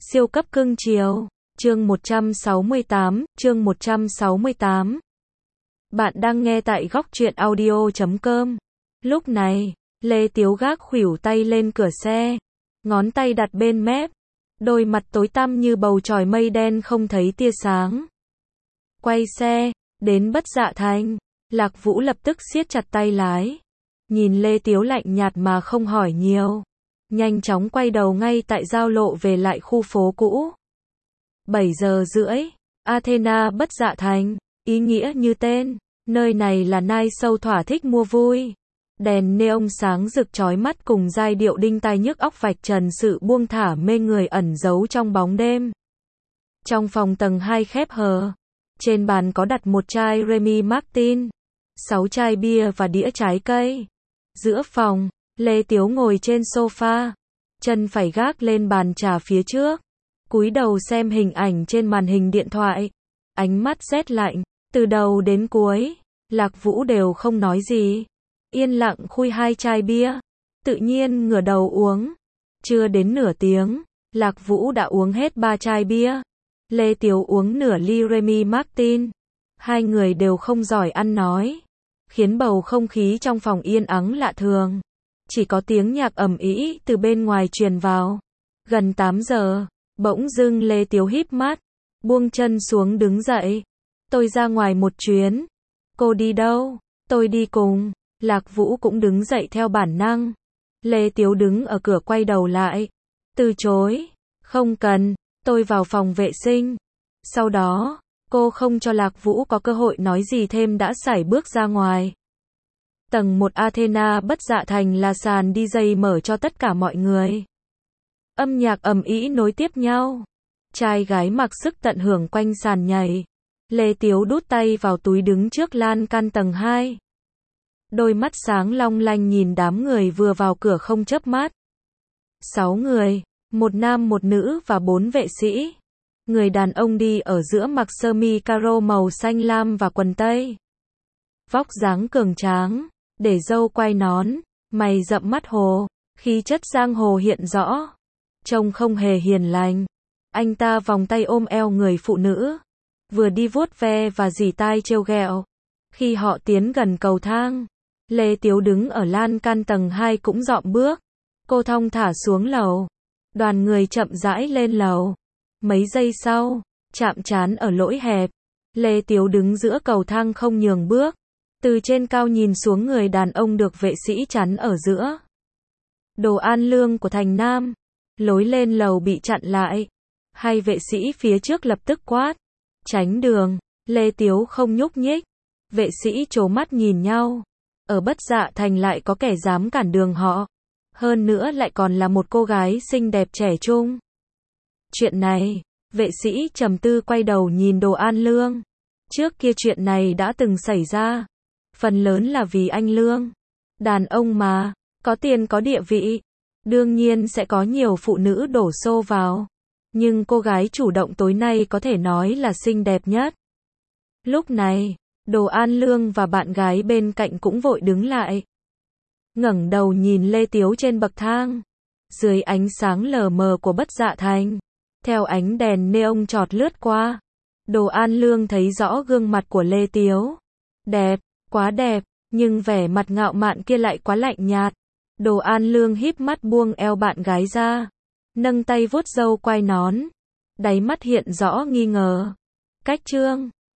Siêu cấp cưng chiều. Chương 168. Bạn đang nghe tại góc truyện audio.com. Lúc này, Lê Tiếu gác khuỷu tay lên cửa xe, ngón tay đặt bên mép, đôi mặt tối tăm như bầu trời mây đen không thấy tia sáng. Quay xe, đến Bất Dạ Thành, Lạc Vũ lập tức siết chặt tay lái. Nhìn Lê Tiếu lạnh nhạt mà không hỏi nhiều. Nhanh chóng quay đầu ngay tại giao lộ về lại khu phố cũ. 7 giờ rưỡi, Athena Bất Dạ Thành, ý nghĩa như tên, nơi này là Night Show thỏa thích mua vui. Đèn neon sáng rực chói mắt cùng giai điệu đinh tai nhức óc vạch trần sự buông thả mê người ẩn giấu trong bóng đêm. Trong phòng tầng 2 khép hờ, trên bàn có đặt một chai Remy Martin, 6 chai bia và đĩa trái cây. Giữa phòng, Lê Tiếu ngồi trên sofa, chân phải gác lên bàn trà phía trước, cúi đầu xem hình ảnh trên màn hình điện thoại, ánh mắt rét lạnh. Từ đầu đến cuối, Lạc Vũ đều không nói gì, yên lặng khui 2 chai bia, tự nhiên ngửa đầu uống. Chưa đến nửa tiếng, Lạc Vũ đã uống hết 3 chai bia, Lê Tiếu uống nửa ly Remy Martin. Hai người đều không giỏi ăn nói, khiến bầu không khí trong phòng yên ắng lạ thường. Chỉ có tiếng nhạc ầm ĩ từ bên ngoài truyền vào. Gần 8 giờ, bỗng dưng Lê Tiếu híp mắt, buông chân xuống đứng dậy. Tôi ra ngoài một chuyến. Cô đi đâu? Tôi đi cùng. Lạc Vũ cũng đứng dậy theo bản năng. Lê Tiếu đứng ở cửa quay đầu lại. Từ chối. Không cần, tôi vào phòng vệ sinh. Sau đó, cô không cho Lạc Vũ có cơ hội nói gì thêm đã sải bước ra ngoài. Tầng 1 Athena Bất Dạ Thành là sàn DJ mở cho tất cả mọi người. Âm nhạc ầm ĩ nối tiếp nhau. Trai gái mặc sức tận hưởng quanh sàn nhảy. Lê Tiếu đút tay vào túi đứng trước lan can tầng 2. Đôi mắt sáng long lanh nhìn đám người vừa vào cửa không chớp mắt. 6 người, một nam một nữ và 4 vệ sĩ. Người đàn ông đi ở giữa mặc sơ mi caro màu xanh lam và quần tây. Vóc dáng cường tráng, để râu quai nón, mày rậm mắt hồ, khí chất giang hồ hiện rõ. Trông không hề hiền lành. Anh ta vòng tay ôm eo người phụ nữ, vừa đi vuốt ve và rỉ tai trêu ghẹo. Khi họ tiến gần cầu thang, Lê Tiếu đứng ở lan can tầng 2 cũng dọn bước. Cô thong thả xuống lầu. Đoàn người chậm rãi lên lầu. Mấy giây sau, chạm trán ở lỗi hẹp. Lê Tiếu đứng giữa cầu thang không nhường bước. Từ trên cao nhìn xuống người đàn ông được vệ sĩ chắn ở giữa. Đồ An Lương của Thành Nam. Lối lên lầu bị chặn lại. Hai vệ sĩ phía trước lập tức quát. Tránh đường. Lê Tiếu không nhúc nhích. Vệ sĩ trố mắt nhìn nhau. Ở Bất Dạ Thành lại có kẻ dám cản đường họ. Hơn nữa lại còn là một cô gái xinh đẹp trẻ trung. Chuyện này, vệ sĩ trầm tư quay đầu nhìn Đồ An Lương. Trước kia chuyện này đã từng xảy ra. Phần lớn là vì anh Lương. Đàn ông mà, có tiền có địa vị. Đương nhiên sẽ có nhiều phụ nữ đổ xô vào. Nhưng cô gái chủ động tối nay có thể nói là xinh đẹp nhất. Lúc này, Đồ An Lương và bạn gái bên cạnh cũng vội đứng lại. Ngẩng đầu nhìn Lê Tiếu trên bậc thang. Dưới ánh sáng lờ mờ của Bất Dạ Thành, theo ánh đèn neon chọt lướt qua, Đồ An Lương thấy rõ gương mặt của Lê Tiếu. Đẹp, quá đẹp, nhưng vẻ mặt ngạo mạn kia lại quá lạnh nhạt. Đồ An Lương híp mắt buông eo bạn gái ra, nâng tay vuốt râu quai nón, đáy mắt hiện rõ nghi ngờ. Cách trương,